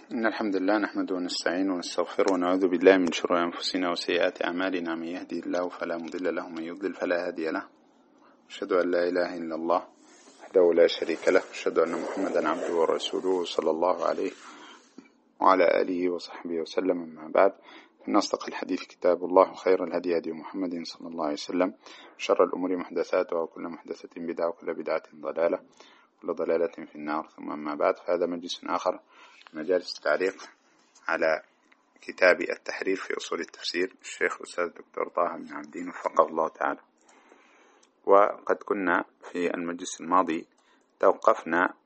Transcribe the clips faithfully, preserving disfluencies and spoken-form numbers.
إن الحمد لله نحمده ونستعينه ونستغفره ونعوذ بالله من شرور أنفسنا وسيئات أعمالنا. من يهدي الله فلا مضل له ومن يضلل فلا هادي له. أشهد أن لا إله إلا الله وحده لا شريك له، أشهد أن محمدا عبده ورسوله صلى الله عليه وعلى آله وصحبه وسلم. أما بعد، فإن أصدق الحديث كتاب الله، وخير الهدي هدي محمد صلى الله عليه وسلم، شر الأمور محدثاتها وكل محدثة بدعة وكل بدعة ضلالة وكل ضلالة في النار. ثم أما بعد، فهذا مجلس آخر مجالس التعليق على كتاب التحرير في أصول التفسير الشيخ الأستاذ الدكتور طه بن عابدين وفقه الله تعالى. وقد كنا في المجلس الماضي توقفنا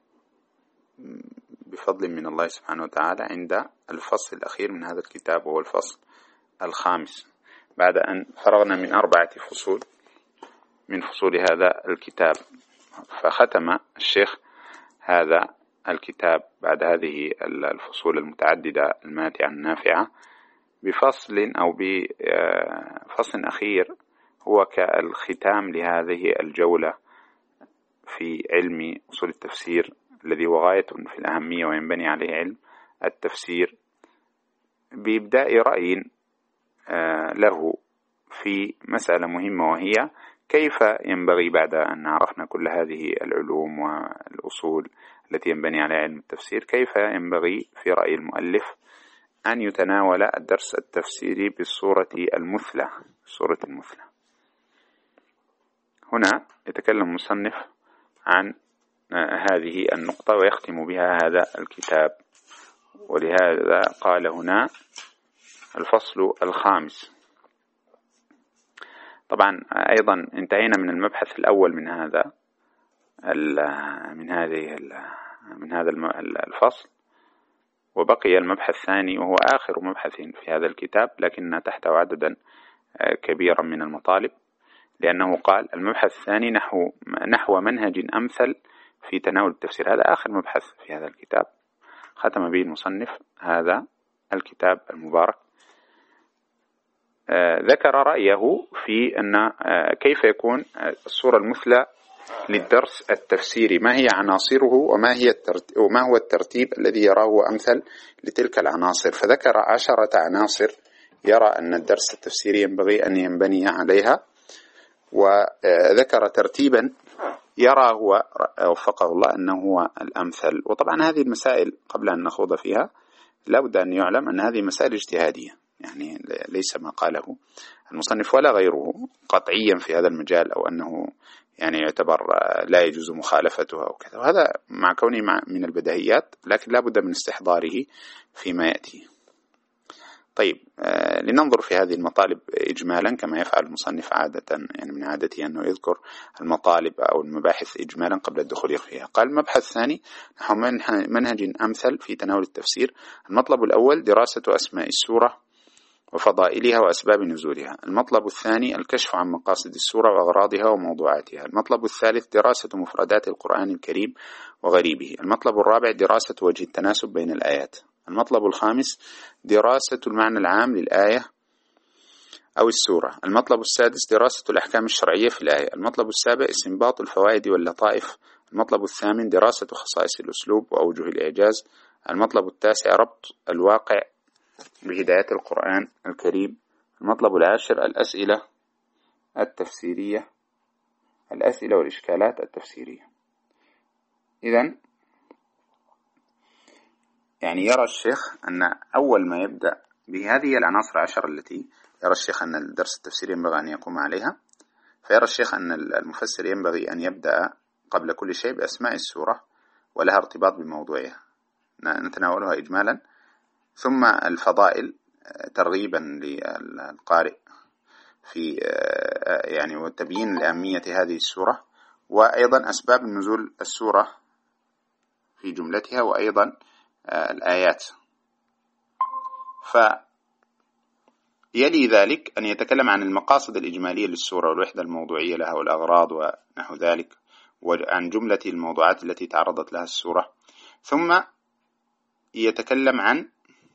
بفضل من الله سبحانه وتعالى عند الفصل الأخير من هذا الكتاب، وهو الفصل الخامس، بعد أن فرغنا من أربعة فصول من فصول هذا الكتاب. فختم الشيخ هذا الكتاب بعد هذه الفصول المتعددة الماتعة النافعة بفصل أو بفصل أخير هو كالختام لهذه الجولة في علم أصول التفسير، الذي هو غاية في الأهمية وينبني عليه علم التفسير، بإبداء رأي له في مسألة مهمة، وهي كيف ينبغي بعد أن عرفنا كل هذه العلوم والأصول التي ينبني عليها علم التفسير، كيف ينبغي في رأي المؤلف أن يتناول الدرس التفسيري بالصورة المثلى. الصورة المثلى هنا يتكلم المصنف عن هذه النقطة ويختم بها هذا الكتاب، ولهذا قال هنا الفصل الخامس. طبعا أيضا انتهينا من المبحث الأول من هذا من هذه من هذا الفصل، وبقي المبحث الثاني وهو آخر مبحث في هذا الكتاب، لكن تحته عددا كبيرا من المطالب، لأنه قال المبحث الثاني نحو نحو منهج أمثل في تناول التفسير. هذا آخر مبحث في هذا الكتاب، ختم به المصنف هذا الكتاب المبارك. آه ذكر رأيه في أن آه كيف يكون الصورة المثلى للدرس التفسيري، ما هي عناصره وما هي الترتيب وما هو الترتيب الذي يراه أمثل لتلك العناصر. فذكر عشرة عناصر يرى أن الدرس التفسيري ينبغي أن ينبني عليها، وذكر ترتيبا يرى هو وفقه الله أنه هو الأمثل. وطبعا هذه المسائل قبل أن نخوض فيها لابد أن يعلم أن هذه مسائل اجتهادية، يعني ليس ما قاله المصنف ولا غيره قطعيا في هذا المجال، أو أنه يعني يعتبر لا يجوز مخالفته أو كذا، وهذا مع كونه من البديهيات، لكن لابد من استحضاره فيما يأتي. طيب، آه لننظر في هذه المطالب إجمالا كما يفعل المصنف عادة، يعني من عادته أنه يذكر المطالب أو المباحث إجمالا قبل الدخول فيها. قال المبحث الثاني نحو منهج أمثل في تناول التفسير. المطلب الأول دراسة أسماء السورة وفضائلها وأسباب نزولها. المطلب الثاني الكشف عن مقاصد السورة وأغراضها وموضوعاتها. المطلب الثالث دراسة مفردات القرآن الكريم وغريبه. المطلب الرابع دراسة وجه التناسب بين الآيات. المطلب الخامس دراسة المعنى العام للآية أو السورة. المطلب السادس دراسة الأحكام الشرعية في الآية. المطلب السابع استنباط الفوائد واللطائف. المطلب الثامن دراسة خصائص الأسلوب وأوجه الإعجاز. المطلب التاسع ربط الواقع بهدايات القرآن الكريم. المطلب العاشر الأسئلة التفسيرية، الأسئلة والإشكالات التفسيرية. إذن يعني يرى الشيخ أن أول ما يبدأ بهذه العناصر العشر التي يرى الشيخ أن الدرس التفسيري ينبغي أن يقوم عليها، فيرى الشيخ أن المفسر ينبغي أن يبدأ قبل كل شيء بأسماء السورة ولها ارتباط بموضوعها، نتناولها إجمالا، ثم الفضائل ترغيبا للقارئ في يعني وتبيين لأهمية هذه السورة، وأيضا أسباب نزول السورة في جملتها، وأيضا الآيات. فيلي ذلك أن يتكلم عن المقاصد الإجمالية للسورة والوحدة الموضوعية لها والأغراض ونحو ذلك، وعن جملة الموضوعات التي تعرضت لها السورة. ثم يتكلم عن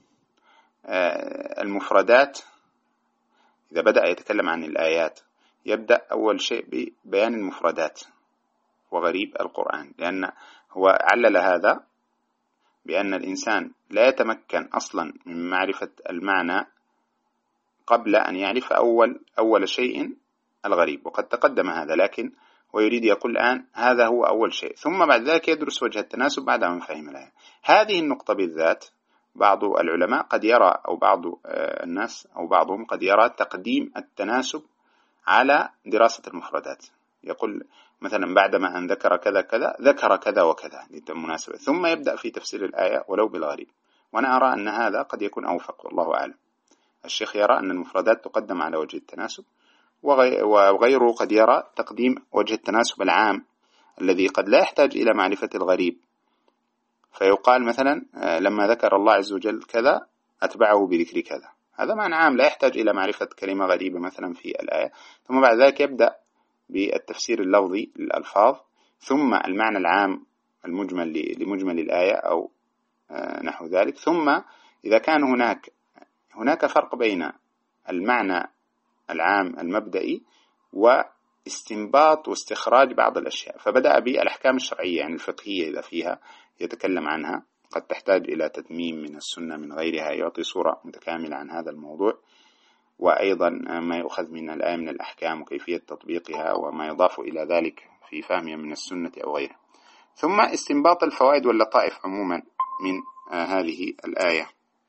المفردات. إذا بدأ يتكلم عن الآيات يبدأ أول شيء ببيان المفردات وغريب القرآن، لأن هو علل هذا بأن الإنسان لا يتمكن أصلا من معرفة المعنى قبل أن يعرف أول أول شيء الغريب، وقد تقدم هذا، لكن ويريد يقول الآن هذا هو أول شيء، ثم بعد ذلك يدرس وجه التناسب بعد أن فهم الآية. هذه النقطة بالذات بعض العلماء قد يرى، أو بعض الناس أو بعضهم قد يرى تقديم التناسب على دراسة المفردات. يقول مثلا بعدما أن ذكر كذا كذا ذكر كذا وكذا للمناسبة، ثم يبدأ في تفسير الآية ولو بالغريب. وأنا أرى أن هذا قد يكون أوفق، والله أعلم. الشيخ يرى أن المفردات تقدم على وجه التناسب، وغيره قد يرى تقديم وجه التناسب العام الذي قد لا يحتاج إلى معرفة الغريب، فيقال مثلا لما ذكر الله عز وجل كذا أتبعه بذكر كذا، هذا معنى عام لا يحتاج إلى معرفة كلمة غريبة مثلا في الآية. ثم بعد ذلك يبدأ بالتفسير اللفظي للألفاظ، ثم المعنى العام المجمل لمجمل الآية أو نحو ذلك. ثم إذا كان هناك هناك فرق بين المعنى العام المبدئي واستنباط واستخراج بعض الأشياء، فبدأ بالأحكام الشرعية يعني الفقهية إذا فيها يتكلم عنها، قد تحتاج إلى تتميم من السنة من غيرها يعطي صورة متكاملة عن هذا الموضوع، وأيضا ما يؤخذ من الآية من الأحكام وكيفية تطبيقها وما يضاف إلى ذلك في فهمها من السنة أو غيرها. ثم استنباط الفوائد واللطائف عموما من هذه الآية،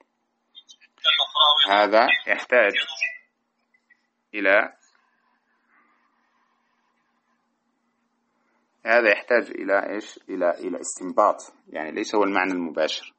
هذا يحتاج إلى هذا يحتاج إلى إيش؟ إلى إلى استنباط، يعني ليس هو المعنى المباشر.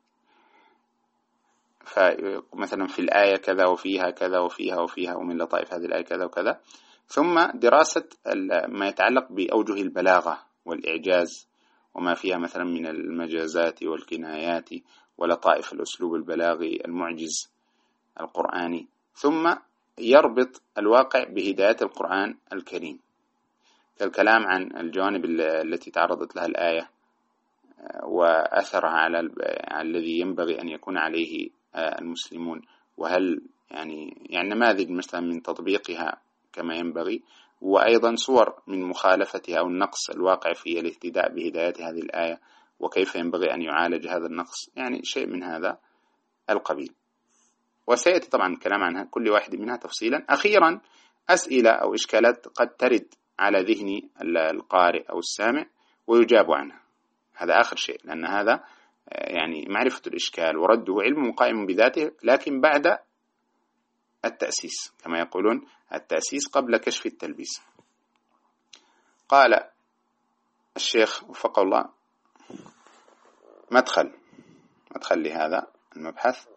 فمثلا في الآية كذا وفيها كذا وفيها وفيها ومن لطائف هذه الآية كذا وكذا. ثم دراسة ما يتعلق بأوجه البلاغة والإعجاز وما فيها مثلا من المجازات والكنايات ولطائف الأسلوب البلاغي المعجز القرآني. ثم يربط الواقع بهداية القرآن الكريم، كالكلام عن الجوانب التي تعرضت لها الآية وأثرها على الذي ينبغي أن يكون عليه المسلمون، وهل يعني يعني نماذج مثلا من تطبيقها كما ينبغي، وأيضا صور من مخالفتها أو النقص الواقع في الاهتداء بهداية هذه الآية وكيف ينبغي أن يعالج هذا النقص، يعني شيء من هذا القبيل. وسيأتي طبعا الكلام عنها كل واحد منها تفصيلا. أخيرا أسئلة أو إشكالات قد ترد على ذهن القارئ أو السامع ويجاب عنها، هذا آخر شيء، لأن هذا يعني معرفة الإشكال ورده علم قائم بذاته، لكن بعد التأسيس كما يقولون التأسيس قبل كشف التلبيس. قال الشيخ وفقه الله مدخل مدخل لهذا المبحث،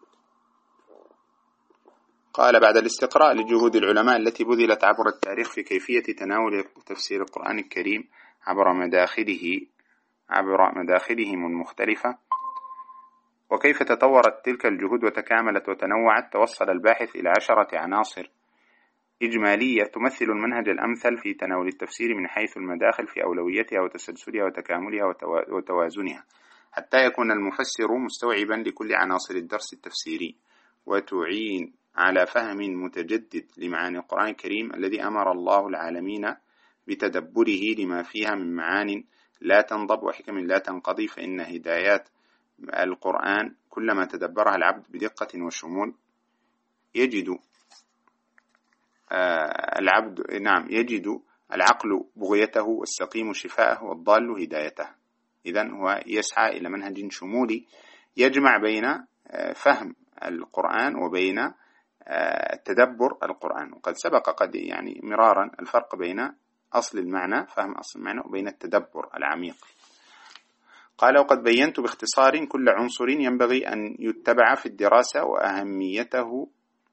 قال بعد الاستقراء لجهود العلماء التي بذلت عبر التاريخ في كيفية تناول تفسير القرآن الكريم عبر مداخله عبر مداخلهم المختلفة، وكيف تطورت تلك الجهود وتكاملت وتنوعت، توصل الباحث إلى عشرة عناصر إجمالية تمثل المنهج الأمثل في تناول التفسير من حيث المداخل في أولويتها وتسلسلها وتكاملها وتوازنها، حتى يكون المفسر مستوعبا لكل عناصر الدرس التفسيري، وتعين على فهم متجدد لمعاني القرآن الكريم الذي أمر الله العالمين بتدبره لما فيها من معان لا تنضب وحكم لا تنقضي. فإن هدايات القرآن كلما تدبرها العبد بدقة وشمول يجد آه العبد نعم يجد العقل بغيته والسقيم شفاءه والضال هدايته. إذن هو يسعى إلى منهج شمولي يجمع بين آه فهم القرآن وبين آه تدبر القرآن. وقد سبق قد يعني مرارا الفرق بين أصل المعنى فهم أصل المعنى وبين التدبر العميق. قال وقد بينت باختصار كل عنصر ينبغي أن يتبع في الدراسة وأهميته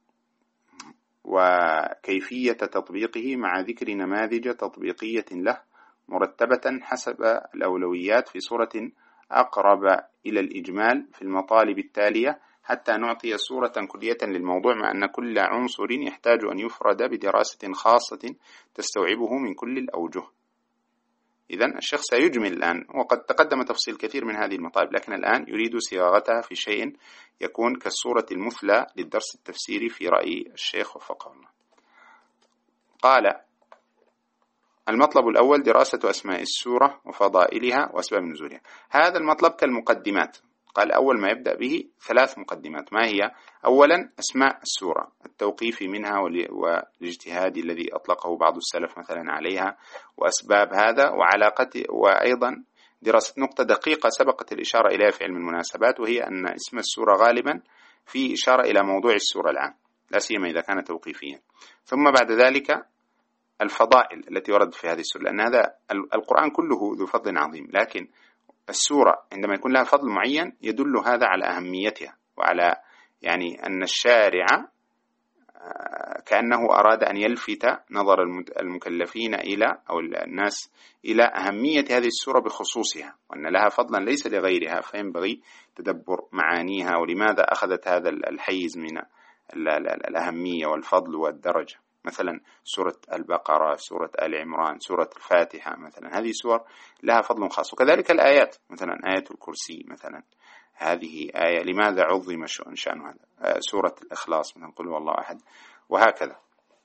وكيفية تطبيقه مع ذكر نماذج تطبيقية له مرتبة حسب الأولويات في صورة أقرب إلى الإجمال في المطالب التالية، حتى نعطي صورة كلية للموضوع، مع أن كل عنصر يحتاج أن يفرد بدراسة خاصة تستوعبه من كل الأوجه. إذن الشيخ سيجمل الآن، وقد تقدم تفصيل كثير من هذه المطالب، لكن الآن يريد صياغتها في شيء يكون كالصورة المثلى للدرس التفسيري في رأي الشيخ وفقه الله. قال المطلب الأول دراسة أسماء السورة وفضائلها وأسباب نزولها. هذا المطلب كالمقدمات قال أول ما يبدأ به ثلاث مقدمات. ما هي؟ أولا أسماء السورة، التوقيف منها والاجتهاد الذي أطلقه بعض السلف مثلا عليها وأسباب هذا، وعلاقته، وأيضا دراسة نقطة دقيقة سبقت الإشارة إليها في علم المناسبات، وهي أن اسم السورة غالبا في إشارة إلى موضوع السورة العام، لا سيما إذا كان توقيفيا. ثم بعد ذلك الفضائل التي وردت في هذه السورة، لأن هذا القرآن كله ذو فضل عظيم، لكن السورة عندما يكون لها فضل معين يدل هذا على أهميتها، وعلى يعني أن الشارع كأنه أراد أن يلفت نظر المكلفين إلى أو الناس إلى أهمية هذه السورة بخصوصها، وأن لها فضلا ليس لغيرها، فينبغي تدبر معانيها ولماذا أخذت هذا الحيز من الأهمية والفضل والدرجة. مثلا سورة البقرة، سورة آل عمران، سورة الفاتحة مثلا، هذه سور لها فضل خاص. وكذلك الآيات، مثلا آية الكرسي مثلا، هذه آية لماذا عظم شأن هذا، سورة الإخلاص مثلا، قل هو الله أحد، وهكذا.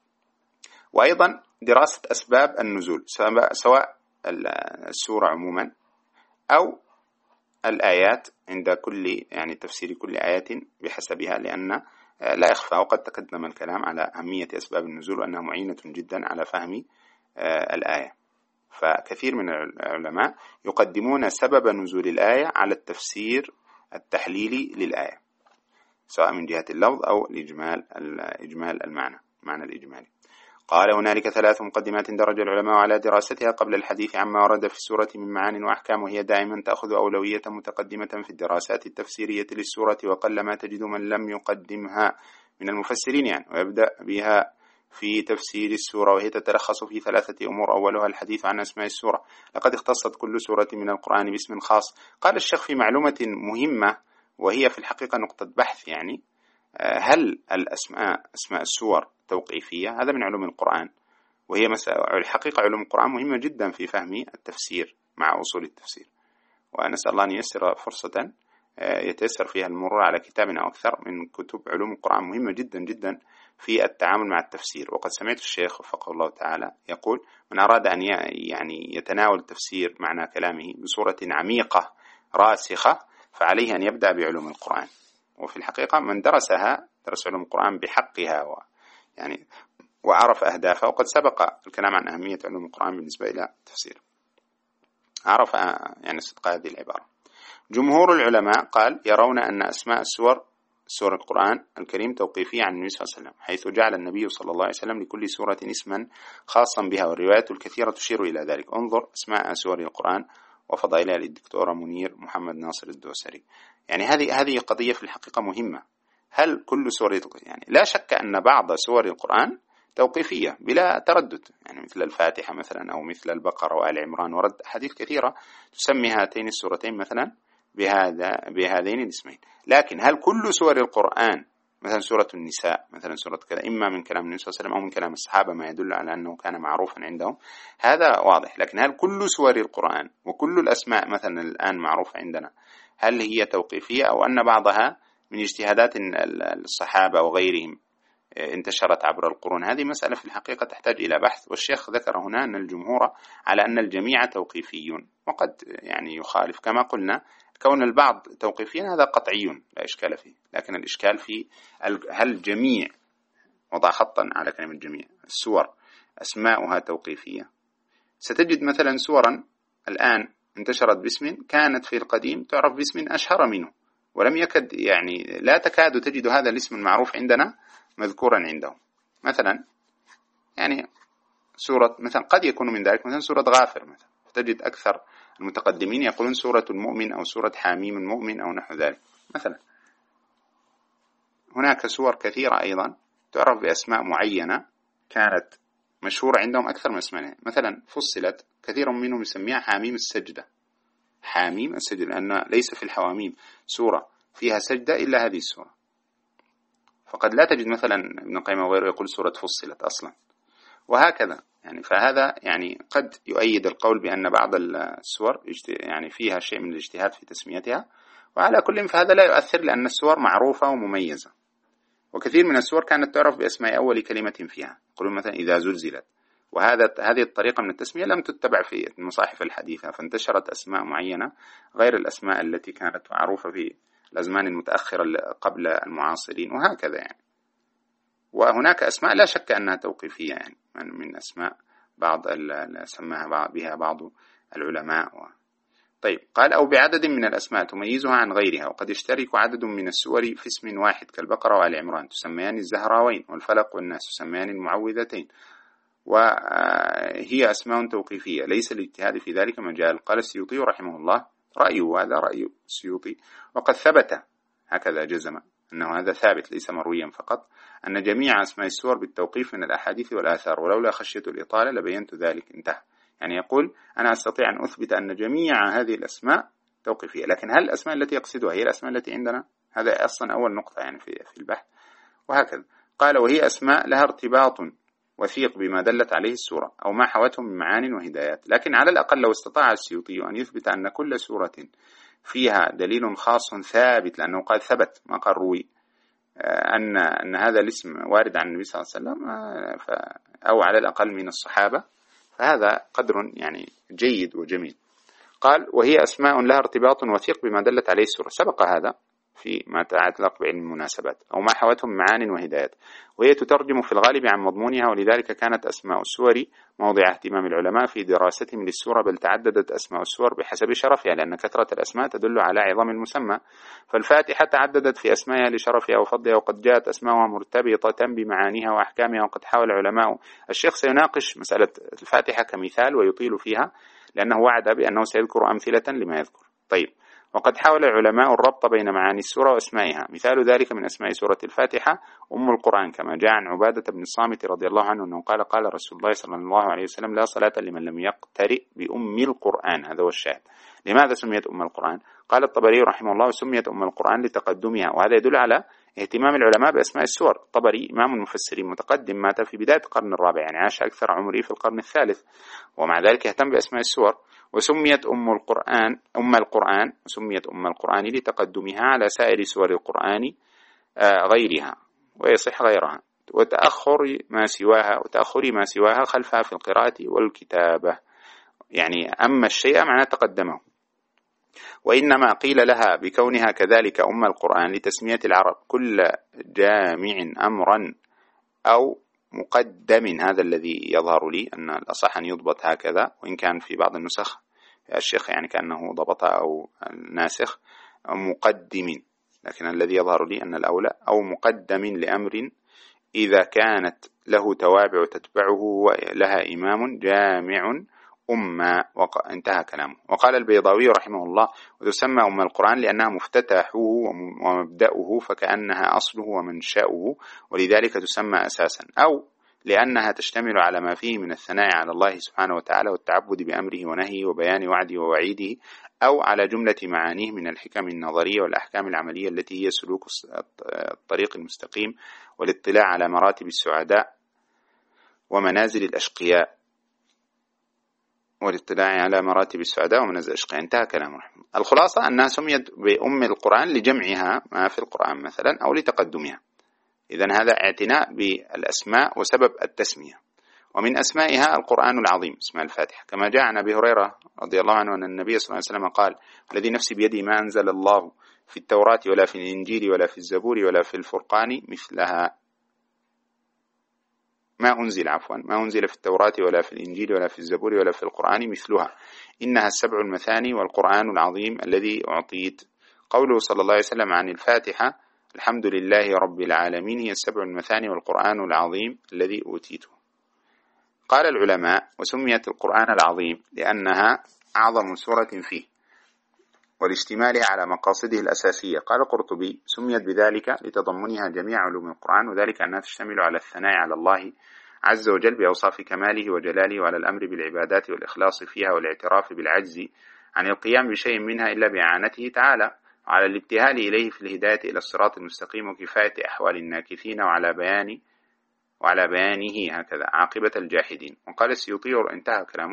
وأيضا دراسة أسباب النزول، سواء السورة عموما أو الآيات، عند كل يعني تفسير كل آية بحسبها، لأن لا يخفى وقد تقدم الكلام على أهمية أسباب النزول وأنها معينة جدا على فهم الآية. فكثير من العلماء يقدمون سبب نزول الآية على التفسير التحليلي للآية، سواء من جهة اللفظ أو الإجمال الإجمال المعنى معنى الإجمالي. قال هنالك ثلاث مقدمات درج العلماء على دراستها قبل الحديث عما ورد في السورة من معان وأحكام، وهي دائما تأخذ أولوية متقدمة في الدراسات التفسيرية للسورة، وقل ما تجد من لم يقدمها من المفسرين يعني، ويبدأ بها في تفسير السورة، وهي تتلخص في ثلاثة أمور. أولها الحديث عن أسماء السورة، لقد اختصت كل سورة من القرآن باسم خاص. قال الشيخ في معلومة مهمة، وهي في الحقيقة نقطة بحث، يعني هل الأسماء أسماء السور توقيفية؟ هذا من علوم القرآن، وهي الحقيقة علوم القرآن مهمة جدا في فهم التفسير مع أصول التفسير، ونسأل الله أن ييسر فرصة يتيسر فيها المرور على كتاب أو أكثر من كتب علوم القرآن، مهمة جدا جدا في التعامل مع التفسير. وقد سمعت الشيخ وفقه الله تعالى يقول: من أراد أن يعني يتناول تفسير معنى كلامه بصورة عميقة راسخة فعليه أن يبدأ بعلوم القرآن. وفي الحقيقة من درسها درس علوم القرآن بحقها و يعني وعرف أهدافها، وقد سبق الكلام عن أهمية علوم القرآن بالنسبة إلى التفسير، عرف يعني صدق هذه العبارة. جمهور العلماء قال يرون أن أسماء السور سور القرآن الكريم توقيفية عن النبي صلى الله عليه وسلم، حيث جعل النبي صلى الله عليه وسلم لكل سورة اسما خاصا بها، والروايات الكثيرة تشير إلى ذلك. انظر أسماء سور القرآن وفضائلها للدكتورة منير محمد ناصر الدوسري. يعني هذه هذه قضية في الحقيقة مهمة. هل كل سورة، يعني لا شك أن بعض سور القرآن توقيفية بلا تردد، يعني مثل الفاتحة مثلا أو مثل البقرة وآل عمران، ورد حديث كثيرة تسمي هاتين السورتين مثلا بهذا بهذين الاسمين. لكن هل كل سور القرآن، مثلا سورة النساء مثلا سورة كذا، إما من كلام النبي صلى الله عليه وسلم أو من كلام الصحابة ما يدل على أنه كان معروفا عندهم، هذا واضح. لكن هل كل سور القرآن وكل الأسماء مثلا الآن معروفة عندنا هل هي توقيفية، أو أن بعضها من اجتهادات الصحابة وغيرهم انتشرت عبر القرون؟ هذه مسألة في الحقيقة تحتاج إلى بحث. والشيخ ذكر هنا أن الجمهور على أن الجميع توقيفيون، وقد يعني يخالف كما قلنا كون البعض توقيفيا، هذا قطعي لا إشكال فيه. لكن الإشكال في هل جميع، وضع خطا على كلمة جميع، السور أسماؤها توقيفية. ستجد مثلا سورا الآن انتشرت باسم كانت في القديم تعرف باسم أشهر منه، ولم يكد يعني لا تكاد تجد هذا الاسم المعروف عندنا مذكورا عندهم. مثلا يعني سورة مثلا قد يكون من ذلك مثلا سورة غافر مثلا، تجد أكثر المتقدمين يقولون سورة المؤمن أو سورة حاميم المؤمن أو نحو ذلك مثلا. هناك سور كثيرة أيضا تعرف بأسماء معينة كانت مشهورة عندهم أكثر من اسمها. مثلا فصلت كثير منهم يسميها حاميم السجدة، حاميم السجدة، لأن ليس في الحواميم سورة فيها سجدة إلا هذه السورة. فقد لا تجد مثلا ابن القيم وغيره يقول سورة فصلت أصلا، وهكذا. يعني فهذا يعني قد يؤيد القول بأن بعض السور يعني فيها شيء من الاجتهاد في تسميتها، وعلى كل فهذا لا يؤثر، لأن السور معروفة ومميزة. وكثير من السور كانت تعرف بأسماء أول كلمة فيها، يقولون مثلا إذا زلزلت، وهذا هذه الطريقة من التسمية لم تتبع في المصاحف الحديثة، فانتشرت أسماء معينة غير الأسماء التي كانت معروفة في الأزمان المتأخرة قبل المعاصرين، وهكذا يعني. وهناك أسماء لا شك أنها توقيفية، يعني من أسماء بعض سماها بها بعض العلماء و... طيب قال أو بعدد من الأسماء تميزها عن غيرها، وقد يشترك عدد من السور في اسم واحد كالبقرة وآل عمران تسميان الزهراوين، والفلق والناس تسميان المعوذتين، وهي أسماء توقيفية ليس الاجتهاد في ذلك مجال. قال السيوطي رحمه الله رأيه، هذا رأي السيوطي، وقد ثبت هكذا جزم أنه هذا ثابت ليس مرويا فقط، أن جميع أسماء السور بالتوقيف من الأحاديث والآثار، ولولا خشية الإطالة لبينت ذلك. انتهى. يعني يقول أنا أستطيع أن أثبت أن جميع هذه الأسماء توقيفية، لكن هل الأسماء التي يقصدها هي الأسماء التي عندنا؟ هذا أصلا أول نقطة يعني في في البحث. وهكذا قال وهي أسماء لها ارتباط وثيق بما دلت عليه السورة أو ما حوته من معان وهدايات. لكن على الأقل لو استطاع السيوطي أن يثبت أن كل سورة فيها دليل خاص ثابت، لأنه قال ثبت ما قال روي أن أن هذا الاسم وارد عن النبي صلى الله عليه وسلم أو على الأقل من الصحابة، فهذا قدر يعني جيد وجميل. قال وهي أسماء لها ارتباط وثيق بما دلت عليه السورة، سبق هذا في ما يتعلق بعلم المناسبات، أو ما حوته من معان وهدايات، وهي تترجم في الغالب عن مضمونها، ولذلك كانت أسماء السور موضع اهتمام العلماء في دراستهم للسورة، بل تعددت أسماء السور بحسب شرفها، لأن كثرة الأسماء تدل على عظم المسمى. فالفاتحة تعددت في أسمائها لشرفها وفضلها، وقد جاءت أسماءها مرتبطة بمعانيها وأحكامها، وقد حاول العلماء. الشيخ سيناقش مسألة الفاتحة كمثال ويطيل فيها لأنه وعد بأنه سيذكر أمثلة لما يذكر. طيب وقد حاول العلماء الربط بين معاني السورة وأسمائها، مثال ذلك من أسماء سورة الفاتحة أم القرآن، كما جاء عن عبادة بن الصامت رضي الله عنه أنه قال قال رسول الله صلى الله عليه وسلم لا صلاة لمن لم يقترئ بأم القرآن. هذا هو الشاهد. لماذا سميت أم القرآن؟ قال الطبري رحمه الله سميت أم القرآن لتقدمها، وهذا يدل على اهتمام العلماء بأسماء السور. الطبري إمام المفسرين متقدم، مات في بداية القرن الرابع، يعني عاش أكثر عمره في القرن الثالث، ومع ذلك اهتم بأسماء السور. وسميت أم القرآن أم القرآن وسميت أم القرآن لتقدمها على سائر سور القرآن غيرها، ويصح غيرها، وتأخر ما سواها وتأخر ما سواها خلفها في القراءة والكتابة، يعني أما الشيء معناه تقدمه. وإنما قيل لها بكونها كذلك أم القرآن لتسمية العرب كل جامع أمرا أو مقدم. هذا الذي يظهر لي أن الأصح أن يضبط هكذا، وإن كان في بعض النسخ الشيخ يعني كأنه ضبط أو الناسخ مقدم، لكن الذي يظهر لي أن الأولى أو مقدم لأمر إذا كانت له توابع تتبعه ولها إمام جامع أمة. انتهى كلامه. وقال البيضاوي رحمه الله وتسمى أم القرآن لأنها مفتتحه ومبدأه، فكأنها أصله ومنشأه، ولذلك تسمى أساسا، أو لأنها تشتمل على ما فيه من الثناء على الله سبحانه وتعالى والتعبد بأمره ونهيه وبيان وعده ووعيده، أو على جملة معانيه من الحكم النظرية والأحكام العملية التي هي سلوك الطريق المستقيم والاطلاع على مراتب السعداء ومنازل الأشقياء والاطلاع على مراتب السعداء ومنازل الأشقياء. انتهى كلامه رحمه الله. الخلاصة أنها سميت بأم القرآن لجمعها ما في القرآن مثلا أو لتقدمها. إذن هذا اعتناء بالأسماء وسبب التسمية. ومن أسمائها القرآن العظيم اسمها الفاتحة، كما جاء عن أبي هريرة رضي الله عنه أن النبي صلى الله عليه وسلم قال الذي نفسي بيده ما أنزل الله في التوراة ولا في الإنجيل ولا في الزبور ولا في الفرقان مثلها. ما أنزل عفوا ما أنزل في التوراة ولا في الإنجيل ولا في الزبور ولا في القرآن مثلها، إنها السبع المثاني والقرآن العظيم الذي أعطيت. قوله صلى الله عليه وسلم عن الفاتحة الحمد لله رب العالمين هي السبع المثاني والقرآن العظيم الذي أوتيته. قال العلماء وسميت القرآن العظيم لأنها أعظم سورة فيه والاشتمال على مقاصده الأساسية. قال القرطبي سميت بذلك لتضمنها جميع علوم القرآن، وذلك أنها تشتمل على الثناء على الله عز وجل بأوصاف كماله وجلاله، وعلى الأمر بالعبادات والإخلاص فيها والاعتراف بالعجز عن القيام بشيء منها إلا بإعانته تعالى، وعلى الابتهال إليه في الهداية إلى الصراط المستقيم وكفاية أحوال الناكثين، وعلى بيان وعلى بيانه هكذا عاقبة الجاحدين. وقال السيوطي انتهى كلامه.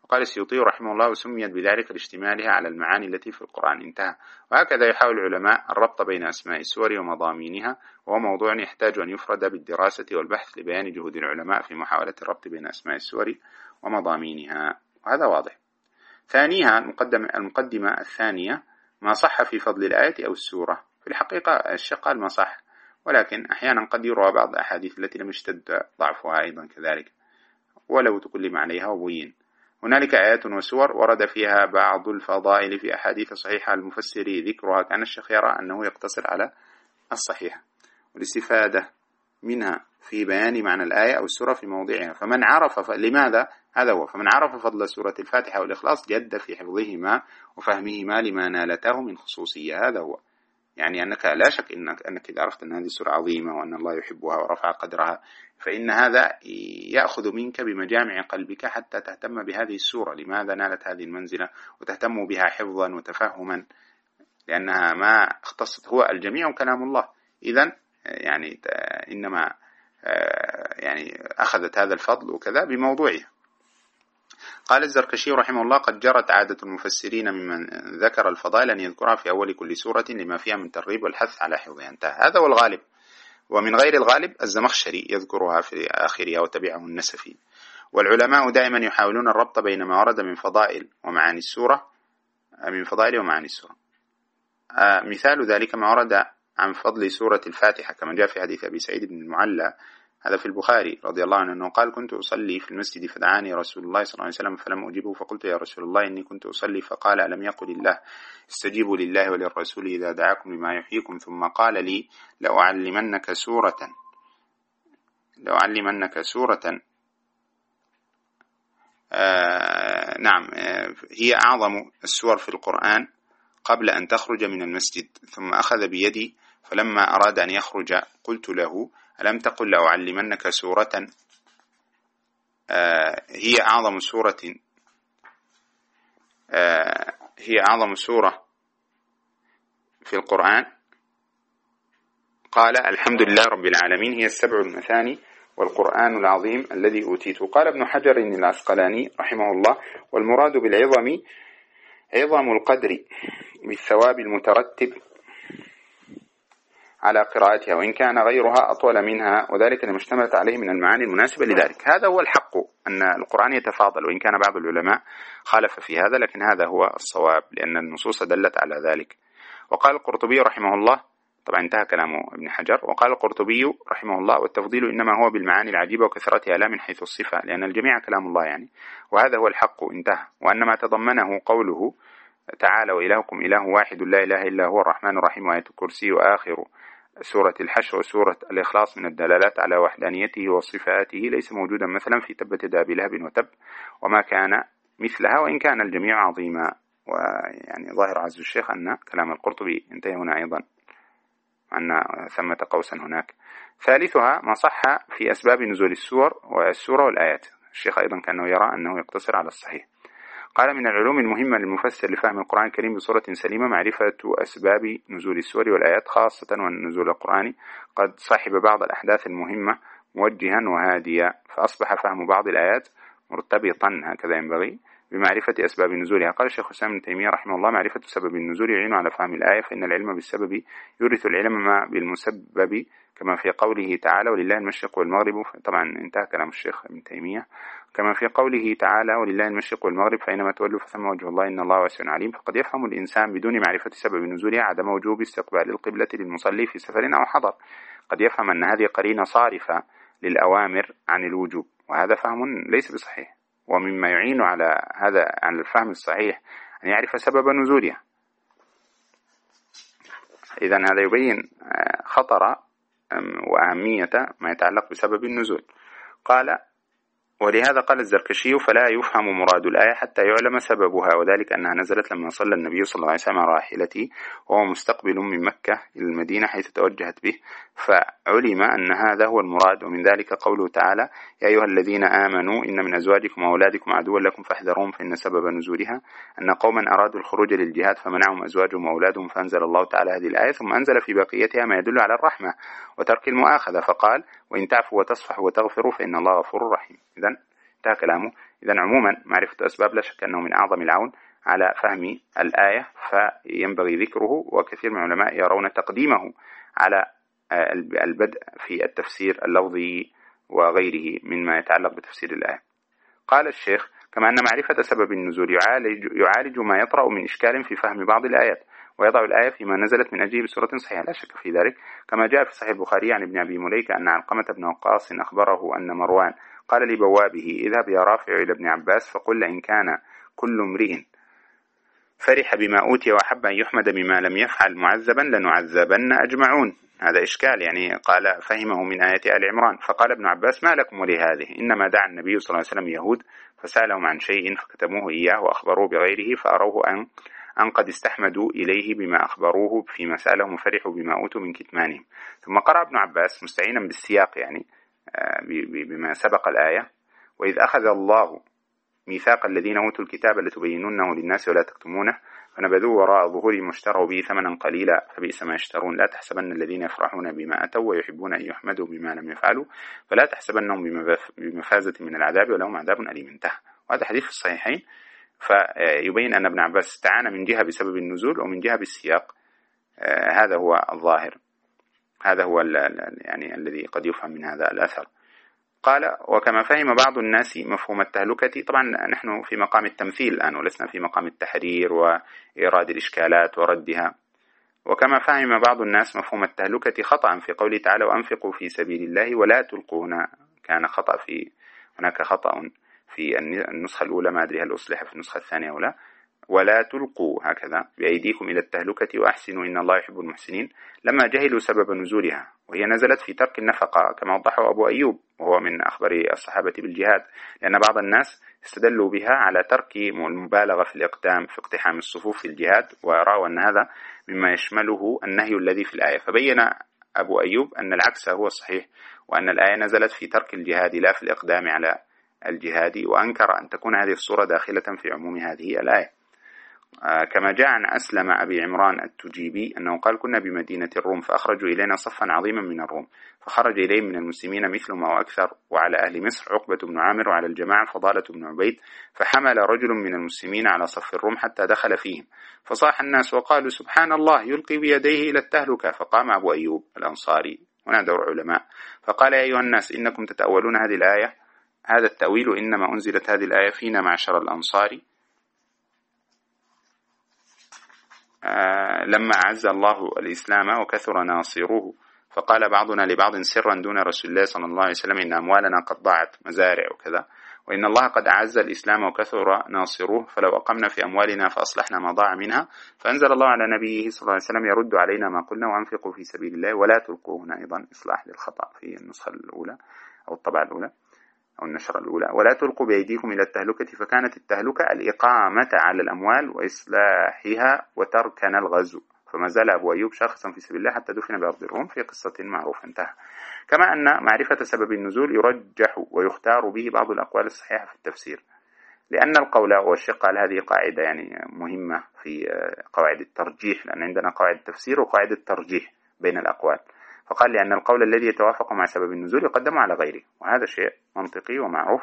قال السيوطي رحمه الله: وسميت بذلك لاشتمالها على المعاني التي في القرآن. انتهى. وهكذا يحاول العلماء الربط بين أسماء السور ومضامينها، وهو موضوع يحتاج أن يفرد بالدراسة والبحث لبيان جهود العلماء في محاولة الربط بين أسماء السور ومضامينها، وهذا واضح. ثانيها المقدمة, المقدمة الثانية: ما صح في فضل الآية أو السورة. في الحقيقة الشيخ قال ما صح، ولكن أحيانا قد يروى بعض الأحاديث التي لم يشتد ضعفها أيضا كذلك، ولو تكلم عليها وبين. هنالك آيات وسور ورد فيها بعض الفضائل في أحاديث صحيحة المفسر ذكرها، كان الشيخ يرى أنه يقتصر على الصحيحة والاستفادة منها في بيان معنى الآية أو السورة في موضعها. فمن عرف ف... لماذا هذا هو فمن عرف فضل سورة الفاتحة والإخلاص جد في حفظهما وفهمهما لما نالته من خصوصية. هذا هو يعني أنك لا شك إنك, أنك إذا عرفت أن هذه سورة عظيمة وأن الله يحبها ورفع قدرها، فإن هذا يأخذ منك بمجامع قلبك حتى تهتم بهذه السورة، لماذا نالت هذه المنزلة، وتهتم بها حفظا وتفهما، لأنها ما اختصت، هو الجميع كلام الله. إذن يعني إنما يعني أخذت هذا الفضل وكذا بموضوعه. قال الزركشي رحمه الله: قد جرت عادة المفسرين ممن ذكر الفضائل أن يذكرها في أول كل سورة لما فيها من ترغيب والحث على حفظها. انتهى. هذا هو الغالب. ومن غير الغالب الزمخشري يذكرها في آخرها وتبعه النسفي. والعلماء دائما يحاولون الربط بين ما ورد من فضائل ومعاني السورة من فضائل ومعاني السورة. مثال ذلك ما ورد عن فضل سورة الفاتحة كما جاء في حديث أبي سعيد بن المعلى هذا في البخاري رضي الله عنه أنه قال: كنت أصلي في المسجد فدعاني رسول الله صلى الله عليه وسلم فلم أجيبه، فقلت: يا رسول الله إني كنت أصلي. فقال: ألم يقل الله استجيبوا لله وللرسول إذا دعاكم لما يحييكم؟ ثم قال لي: لأعلمنك سورة لأعلمنك سورة آه نعم آه هي أعظم السور في القرآن قبل أن تخرج من المسجد. ثم أخذ بيدي فلما أراد أن يخرج قلت له: ألم تقل لأعلمنك سورة آه هي أعظم سورة آه هي أعظم سورة في القرآن؟ قال: الحمد لله رب العالمين، هي السبع المثاني والقرآن العظيم الذي أوتيته. قال ابن حجر العسقلاني رحمه الله: والمراد بالعظم عظم القدر بالثواب المترتب على قراءتها، وإن كان غيرها أطول منها، وذلك لما اشتملت عليه من المعاني المناسبة لذلك. هذا هو الحق، أن القرآن يتفاضل، وإن كان بعض العلماء خالف في هذا، لكن هذا هو الصواب لأن النصوص دلت على ذلك. وقال القرطبي رحمه الله، طبعا انتهى كلامه ابن حجر، وقال القرطبي رحمه الله: والتفضيل إنما هو بالمعاني العجيبة وكثرتها لا من حيث الصفة، لأن الجميع كلام الله يعني، وهذا هو الحق. انتهى. وأن ما تضمنه قوله تعالى: وإلهكم إله واحد لا إله إلا هو الرحمن الرحيم، وآية الكرسي، وآخر سورة الحشر وسورة الإخلاص من الدلالات على وحدانيته وصفاته ليس موجودا مثلا في تبت يدا أبي لهب وتب وما كان مثلها، وإن كان الجميع عظيما. ويعني ظاهر عز الشيخ أن كلام القرطبي انتهى هنا أيضا، أن ثمة قوسا هناك. ثالثها ما صح في أسباب نزول السور والسورة والآيات. الشيخ أيضا كأنه يرى أنه يقتصر على الصحيح. قال: من العلوم المهمة للمفسر لفهم القرآن الكريم بصورة سليمة معرفة أسباب نزول السور والآيات، خاصة والنزول القرآني قد صاحب بعض الأحداث المهمة موجها وهاديا، فأصبح فهم بعض الآيات مرتبطا، هكذا ينبغي، بمعرفة أسباب نزولها. قال الشيخ الإسلام ابن تيمية رحمه الله: معرفة سبب النزول يعين على فهم الآية، فإن العلم بالسبب يورث العلم ما بالمسبب، كما في قوله تعالى: ولله المشرق والمغرب. طبعا انتهى كلام الشيخ ابن تيمية. كما في قوله تعالى: ولله المشرق والمغرب فإنما تولوا فثم وجه الله إن الله واسع عليم. فقد يفهم الإنسان بدون معرفة سبب نزولها عدم وجوب استقبال القبلة للمصلي في سفر أو حضر. قد يفهم أن هذه قرينة صارفة للأوامر عن الوجوب، وهذا فهم ليس بصحيح. ومما يعين على هذا عن الفهم الصحيح أن يعرف سبب نزولها. إذن هذا يبين خطر وأهمية ما يتعلق بسبب النزول. قال: ولهذا قال الزركشي: فلا يفهم مراد الآية حتى يعلم سببها، وذلك أنها نزلت لما صلى النبي صلى الله عليه وسلم على راحلته وهو مستقبل من مكة إلى المدينة حيث توجهت به، فعلم أن هذا هو المراد. ومن ذلك قوله تعالى: يا أيها الذين آمنوا إن من أزواجكم وأولادكم عدوا لكم فاحذروهم، فإن سبب نزولها أن قوما أرادوا الخروج للجهاد فمنعهم أزواجهم وأولادهم، فأنزل الله تعالى هذه الآية، ثم أنزل في بقيتها ما يدل على الرحمة وترك المؤاخذة، فقال: وإن تعفوا وتصفحوا وتغفروا فإن الله غفور رحيم. إذن انتهى كلامه. إذن عموما معرفة الأسباب لا شك أنه من أعظم العون على فهم الآية، فينبغي ذكره، وكثير من العلماء يرون تقديمه على البدء في التفسير اللفظي وغيره مما يتعلق بتفسير الآية. قال الشيخ: كما أن معرفة سبب النزول يعالج, يعالج ما يطرأ من إشكال في فهم بعض الآيات، ويضع الآية فيما نزلت من أجله بصورة صحيحة لا شك في ذلك، كما جاء في صحيح البخاري عن ابن أبي مليكة أن علقمة بن وقاص أخبره أن مروان قال لبوابه: اذهب يا رافع إلى ابن عباس فقل إن كان كل امرئ فرح بما أوتي وحب أن يحمد بما لم يفعل معذبا لنعذبن أجمعون. هذا إشكال، يعني قال فهمه من آية آل عمران. فقال ابن عباس: ما لكم ولهذه؟ إنما دعا النبي صلى الله عليه وسلم يهود فسألهم عن شيء فكتموه إياه وأخبروه بغيره، فأروه أن أن قد استحمدوا إليه بما أخبروه فيما سألهم وفرحوا بما أوتوا من كتمانهم. ثم قرأ ابن عباس مستعينا بالسياق، يعني بما سبق الآية: وإذ أخذ الله ميثاق الذين أوتوا الكتاب لتبيننه للناس ولا تكتمونه فنبذوه وراء ظهورهم واشتروا به ثمنا قليلا فبئس ما يشترون. لا تحسبن الذين يفرحون بما أتوا ويحبون أن يحمدوا بما لم يفعلوا فلا تحسبنهم بمفازة من العذاب ولهم عذاب أليم. انتهى. وهذا حديث في الصحيحين، فيبين أن ابن عباس استعان من جهة بسبب النزول ومن جهة بالسياق. هذا هو الظاهر، هذا هو يعني الذي قد يفهم من هذا الأثر. قال: وكما فهم بعض الناس مفهوم التهلكة، طبعا نحن في مقام التمثيل الآن ولسنا في مقام التحرير وإيراد الإشكالات وردها. وكما فهم بعض الناس مفهوم التهلكة خطأ في قوله تعالى: وأنفقوا في سبيل الله ولا تلقوا، هنا كان خطأ، في هناك خطأ في النسخة الأولى، ما أدري هل أصلح في النسخة الثانية أو لا، ولا تلقوا هكذا بأيديكم إلى التهلكة وأحسنوا إن الله يحب المحسنين، لما جهلوا سبب نزولها، وهي نزلت في ترك النفقة كما وضحه أبو أيوب وهو من أخبار الصحابة بالجهاد، لأن بعض الناس استدلوا بها على ترك المبالغة في الإقدام في اقتحام الصفوف في الجهاد، ورأوا أن هذا مما يشمله النهي الذي في الآية. فبين أبو أيوب أن العكس هو الصحيح، وأن الآية نزلت في ترك الجهاد لا في الإقدام على الجهاد، وأنكر أن تكون هذه الصورة داخلة في عموم هذه الآية. آه كما جاء عن أسلم أبي عمران التجيبي أنه قال: كنا بمدينة الروم فأخرجوا إلينا صفا عظيما من الروم، فخرج إليهم من المسلمين مثلهم أو أكثر، وعلى أهل مصر عقبة بن عامر، وعلى الجماعة فضالة بن عبيد، فحمل رجل من المسلمين على صف الروم حتى دخل فيهم، فصاح الناس وقالوا: سبحان الله يلقي بيديه إلى التهلكة. فقام أبو أيوب الأنصاري، هنا دور علماء، فقال: يا أيها الناس إنكم تتأولون هذه الآية، هذا التأويل إنما أنزلت هذه الآية فينا معشر الأنصار آه لما أعز الله الإسلام وكثر ناصروه، فقال بعضنا لبعض سرا دون رسول الله صلى الله عليه وسلم: إن أموالنا قد ضاعت مزارع وكذا، وإن الله قد أعز الإسلام وكثر ناصروه، فلو أقمنا في أموالنا فأصلحنا ما ضاع منها. فأنزل الله على نبيه صلى الله عليه وسلم: يرد علينا ما قلنا وأنفقوا في سبيل الله ولا تلقوا. هنا أيضا إصلاح للخطأ في النسخة الأولى أو الطبعة الأولى أو النشرة الأولى: ولا تلقوا بأيديكم إلى التهلكة. فكانت التهلكة الإقامة على الأموال وإصلاحها وتركنا الغزو، فما زال أبو أيوب شاخصا في سبيل الله حتى دفن بأرض الروم في قصة معروفة. انتهى. كما أن معرفة سبب النزول يرجح ويختار به بعض الأقوال الصحيحة في التفسير، لأن القول والشيخ قال هذه قاعدة يعني مهمة في قواعد الترجيح، لأن عندنا قواعد التفسير وقواعد الترجيح بين الأقوال، فقال لأن القول الذي يتوافق مع سبب النزول يقدم على غيره، وهذا شيء منطقي ومعروف.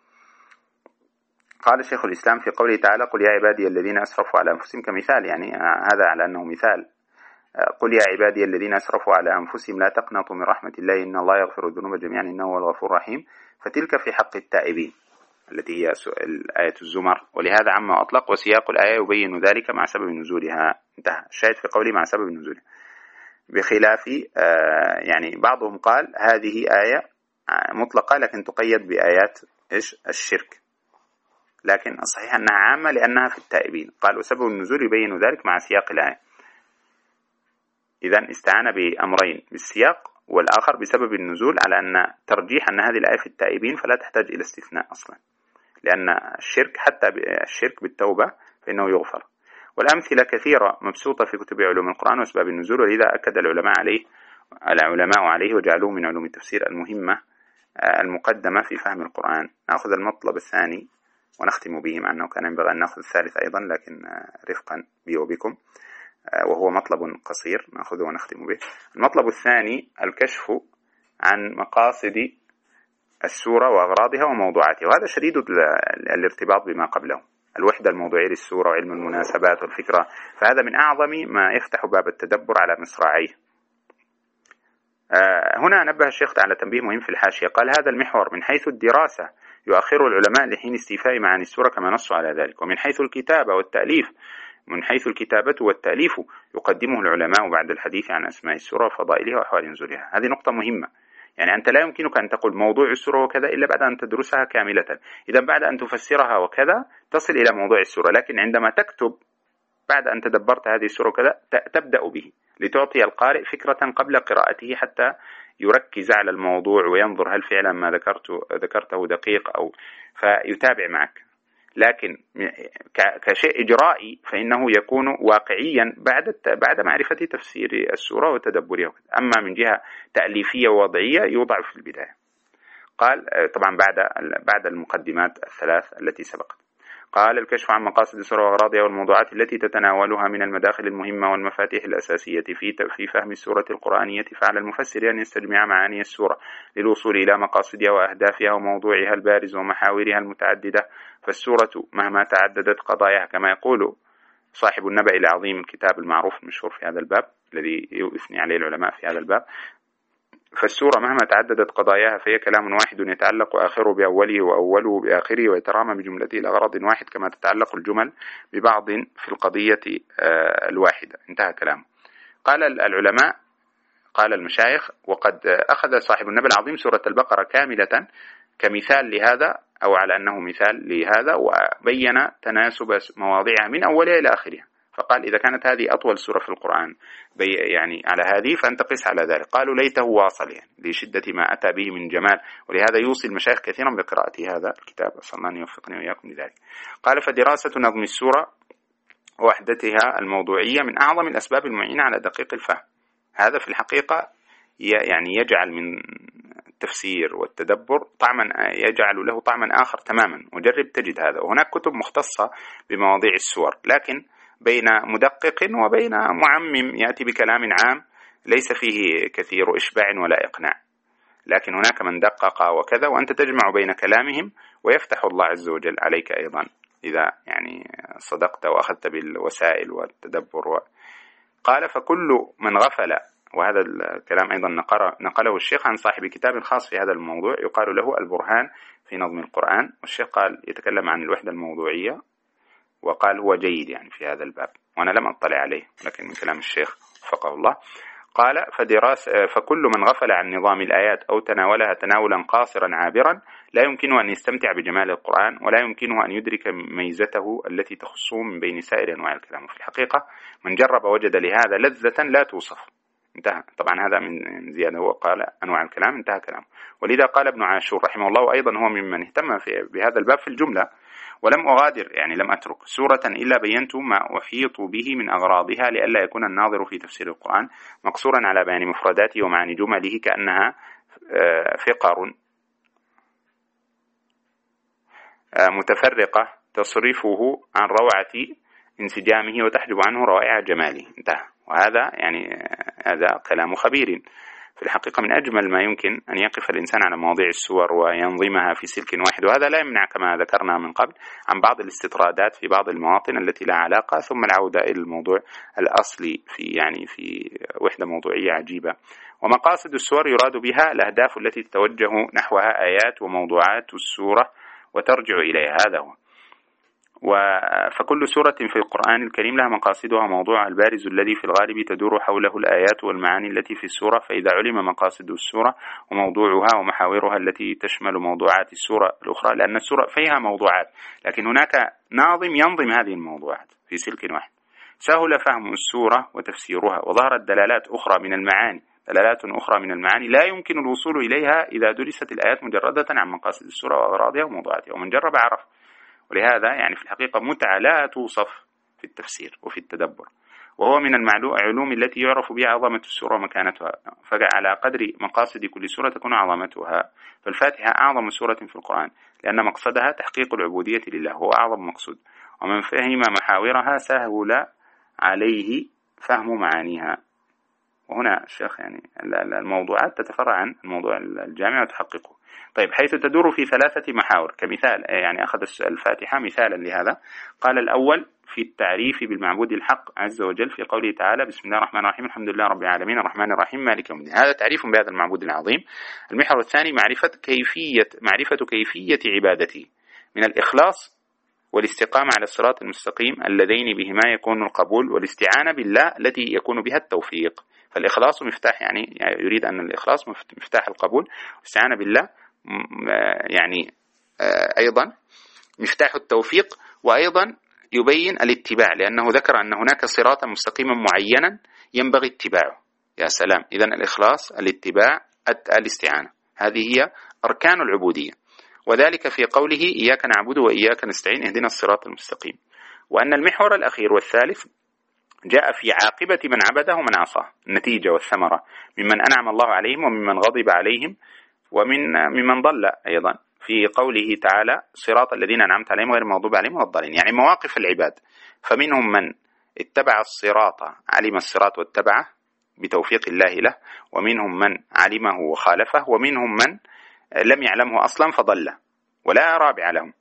قال شيخ الإسلام في قوله تعالى: قل يا عبادي الذين أسرفوا على أنفسهم، كمثال، يعني هذا على أنه مثال. قل يا عبادي الذين أسرفوا على أنفسهم لا تقنطوا من رحمة الله إن الله يغفر الذنوب جميعا إنه هو الغفور الرحيم. فتلك في حق التائبين التي هي آية الزمر، ولهذا عم أطلق، وسياق الآية يبين ذلك مع سبب نزولها. انتهى. الشاهد في قوله مع سبب نزولها، بخلاف يعني بعضهم قال هذه آية مطلقة لكن تقيد بآيات إيش الشرك، لكن الصحيح أنها عامة لأنها في التائبين. قال وسبب النزول يبين ذلك مع سياق الآية. إذن استعان بأمرين، بالسياق والآخر بسبب النزول، على أن ترجيح أن هذه الآية في التائبين فلا تحتاج إلى استثناء أصلا، لأن الشرك حتى الشرك بالتوبة فإنه يغفر. والأمثلة كثيرة مبسوطة في كتب علوم القرآن وأسباب النزول، ولذا أكد العلماء عليه العلماء عليه وجعلوه من علوم التفسير المهمة المقدمة في فهم القرآن. نأخذ المطلب الثاني ونختم به، مع أنه كان ينبغي أن نأخذ الثالث أيضا، لكن رفقا بي وبكم، وهو مطلب قصير نأخذه ونختم به. المطلب الثاني الكشف عن مقاصد السورة وأغراضها وموضوعاتها، وهذا شديد الارتباط بما قبله، الوحدة الموضوعية للسورة وعلم المناسبات والفكرة، فهذا من أعظم ما يفتح باب التدبر على مصراعيه. هنا نبه الشيخ على تنبيه مهم في الحاشية، قال هذا المحور من حيث الدراسة يؤخره العلماء لحين استيفاء معاني السورة كما نصوا على ذلك، ومن حيث الكتابة والتأليف من حيث الكتابة والتأليف يقدمه العلماء بعد الحديث عن أسماء السورة وفضائلها وأحوال نزولها. هذه نقطة مهمة، يعني أنت لا يمكنك أن تقول موضوع السورة وكذا إلا بعد أن تدرسها كاملة، إذا بعد أن تفسرها وكذا تصل إلى موضوع السورة، لكن عندما تكتب بعد أن تدبرت هذه السورة وكذا تبدأ به لتعطي القارئ فكرة قبل قراءته حتى يركز على الموضوع وينظر هل فعلا ما ذكرته ذكرته دقيق أو فيتابع معك. لكن كشيء إجرائي فإنه يكون واقعيا بعد بعد معرفة تفسير السورة وتدبرها. أما من جهة تأليفية ووضعية يوضع في البداية. قال طبعا بعد بعد المقدمات الثلاث التي سبقت. قال الكشف عن مقاصد السورة وأغراضها والموضوعات التي تتناولها من المداخل المهمة والمفاتيح الأساسية في في فهم السورة القرآنية، فعلى المفسر أن يستجمع معاني السورة للوصول إلى مقاصدها وأهدافها وموضوعها البارز ومحاورها المتعددة. فالسورة مهما تعددت قضاياها، كما يقول صاحب النبأ العظيم الكتاب المعروف المشهور في هذا الباب الذي يثني عليه العلماء في هذا الباب، فالسورة مهما تعددت قضاياها فهي كلام واحد يتعلق آخره بأوله وأوله بآخره ويترامى بجملته لأغراض واحد كما تتعلق الجمل ببعض في القضية الواحدة. انتهى كلامه. قال العلماء قال المشايخ وقد أخذ صاحب النبأ العظيم سورة البقرة كاملة كمثال لهذا أو على أنه مثال لهذا، وبين تناسب مواضيعها من أولها إلى آخرها، فقال إذا كانت هذه أطول سورة في القرآن يعني على هذه فأنت قس على ذلك. قالوا ليته واصل يعني لشدة ما أتى به من جمال، ولهذا يوصي المشايخ كثيرا بقراءة هذا الكتاب، أسأل الله أن يوفقني وإياكم لذلك. قال فدراسة نظم السورة ووحدتها الموضوعية من أعظم الأسباب المعينة على دقيق الفهم. هذا في الحقيقة يعني يجعل من التفسير والتدبر طعما يجعل له طعما آخر تماما، وجرب تجد هذا. وهناك كتب مختصة بمواضيع السور، لكن بين مدقق وبين معمم يأتي بكلام عام ليس فيه كثير إشباع ولا إقناع، لكن هناك من دقق وكذا، وأنت تجمع بين كلامهم ويفتح الله عز وجل عليك أيضا إذا يعني صدقت وأخذت بالوسائل والتدبر و... قال فكل من غفل، وهذا الكلام أيضا نقله الشيخ عن صاحب كتاب خاص في هذا الموضوع يقال له البرهان في نظم القرآن، والشيخ قال يتكلم عن الوحدة الموضوعية وقال هو جيد يعني في هذا الباب، وأنا لم أطلع عليه لكن من كلام الشيخ وفقه الله. قال فدراس فكل من غفل عن نظام الآيات أو تناولها تناولا قاصرا عابرا لا يمكنه أن يستمتع بجمال القرآن، ولا يمكنه أن يدرك ميزته التي تخصه من بين سائر أنواع الكلام. في الحقيقة من جرب وجد لهذا لذة لا توصف. انتهى. طبعا هذا من زيادة، هو قال أنواع الكلام انتهى كلامه. ولذا قال ابن عاشور رحمه الله، وأيضا هو ممن اهتم في بهذا الباب في الجملة، ولم أغادر يعني لم أترك سورة إلا بينت ما أحيط به من أغراضها لئلا يكون الناظر في تفسير القرآن مقصورا على بيان مفرداته ومعاني جمله كأنها فقر متفرقة تصرفه عن روعة انسجامه وتحجب عنه روائع جماله. انتهى. وهذا يعني هذا كلام خبير في الحقيقة، من أجمل ما يمكن أن يقف الإنسان على مواضيع السور وينظمها في سلك واحد، وهذا لا يمنع كما ذكرنا من قبل عن بعض الاستطرادات في بعض المواطن التي لا علاقة، ثم العودة إلى الموضوع الأصلي في يعني في وحدة موضوعية عجيبة. ومقاصد السور يراد بها الأهداف التي تتوجه نحوها آيات وموضوعات السورة وترجع إليها، هذا هو. فكل سورة في القرآن الكريم لها مقاصدها وموضوعها البارز الذي في الغالب تدور حوله الآيات والمعاني التي في السورة. فإذا علم مقاصد السورة وموضوعها ومحاورها التي تشمل موضوعات السورة الأخرى، لأن السورة فيها موضوعات لكن هناك ناظم ينظم هذه الموضوعات في سلك واحد، سهل فهم السورة وتفسيرها، وظهرت دلالات أخرى من المعاني دلالات أخرى من المعاني لا يمكن الوصول إليها إذا درست الآيات مجردة عن مقاصد السورة وأغراضها وموضوعاتها، ومن جرب عرف. ولهذا يعني في الحقيقة متعة لا توصف في التفسير وفي التدبر، وهو من العلوم التي يعرف بها عظمة السورة ومكانتها، فعلى قدر مقاصد كل سورة تكون عظمتها. فالفاتحة أعظم سورة في القرآن لأن مقصدها تحقيق العبودية لله، هو أعظم مقصود، ومن فهم محاورها سهل عليه فهم معانيها. وهنا الشيخ يعني الموضوعات تتفرع عن الموضوع الجامع وتحققه. طيب، حيث تدور في ثلاثة محاور كمثال، يعني أخذ الفاتحة مثالا لهذا. قال الأول في التعريف بالمعبود الحق عز وجل في قوله تعالى: بسم الله الرحمن الرحيم الحمد لله رب العالمين الرحمن الرحيم مالك يوم الدين. هذا تعريف بهذا المعبود العظيم. المحور الثاني معرفة كيفية معرفة كيفية عبادته من الإخلاص والاستقامة على الصراط المستقيم اللذين بهما يكون القبول، والاستعانة بالله التي يكون بها التوفيق. فالإخلاص مفتاح، يعني يريد أن الإخلاص مفتاح القبول، والاستعانة بالله يعني أيضا مفتاح التوفيق، وأيضا يبين الاتباع، لأنه ذكر أن هناك صراطا مستقيما معينا ينبغي اتباعه. يا سلام، إذن الإخلاص، الاتباع، الاستعانة، هذه هي أركان العبودية. وذلك في قوله: إياك نعبد وإياك نستعين اهدنا الصراط المستقيم. وأن المحور الأخير والثالث جاء في عاقبة من عبده ومن عصاه، النتيجة والثمرة، ممن أنعم الله عليهم وممن غضب عليهم ومن ممن ضل أيضا، في قوله تعالى: صراط الذين أنعمت عليهم غير المغضوب عليهم ولا الضالين. يعني مواقف العباد، فمنهم من اتبع الصراط، علم الصراط واتبعه بتوفيق الله له، ومنهم من علمه وخالفه، ومنهم من لم يعلمه أصلا فضل ولا رابع لهم.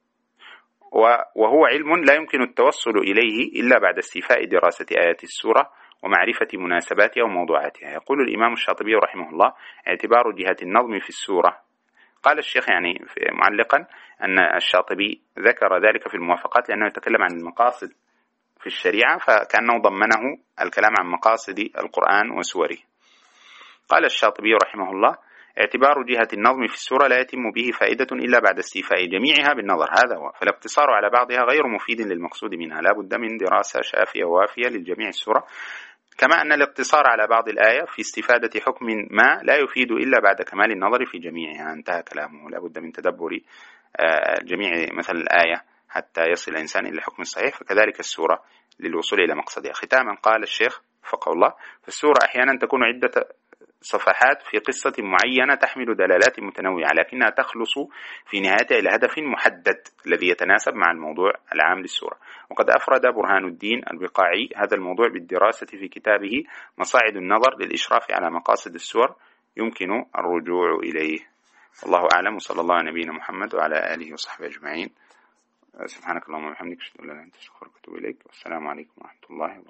وهو علم لا يمكن التوصل إليه إلا بعد استيفاء دراسة آيات السورة ومعرفة مناسباتها وموضوعاتها. يقول الإمام الشاطبي رحمه الله: اعتبار جهة النظم في السورة. قال الشيخ يعني معلقا أن الشاطبي ذكر ذلك في الموافقات لأنه يتكلم عن المقاصد في الشريعة، فكأنه ضمنه الكلام عن مقاصد القرآن وسوره. قال الشاطبي رحمه الله: اعتبار جهة النظم في السورة لا يتم به فائدة إلا بعد استيفاء جميعها بالنظر، هذا هو. فالاقتصار على بعضها غير مفيد للمقصود منها، لا بد من دراسة شافية ووافية للجميع السورة، كما أن الاقتصار على بعض الآية في استفادة حكم ما لا يفيد إلا بعد كمال النظر في جميعها. انتهى كلامه. لا بد من تدبر جميع مثل الآية حتى يصل الإنسان إلى الحكم الصحيح، فكذلك السورة للوصول إلى مقصدها. ختاما قال الشيخ فقه الله: فالسورة أحيانا تكون عدة صفحات في قصة معينة تحمل دلالات متنوعة، لكنها تخلص في نهايتها إلى هدف محدد الذي يتناسب مع الموضوع العام للسورة. وقد أفرد برهان الدين البقاعي هذا الموضوع بالدراسة في كتابه مصاعد النظر للإشراف على مقاصد السور، يمكن الرجوع إليه. والله أعلم، وصلى الله على نبينا محمد وعلى آله وصحبه أجمعين. سبحانك اللهم وبحمدك، أشهد أن لا إله إلا أنت، أستغفرك وأتوب إليك، والسلام عليكم ورحمة الله وبركاته.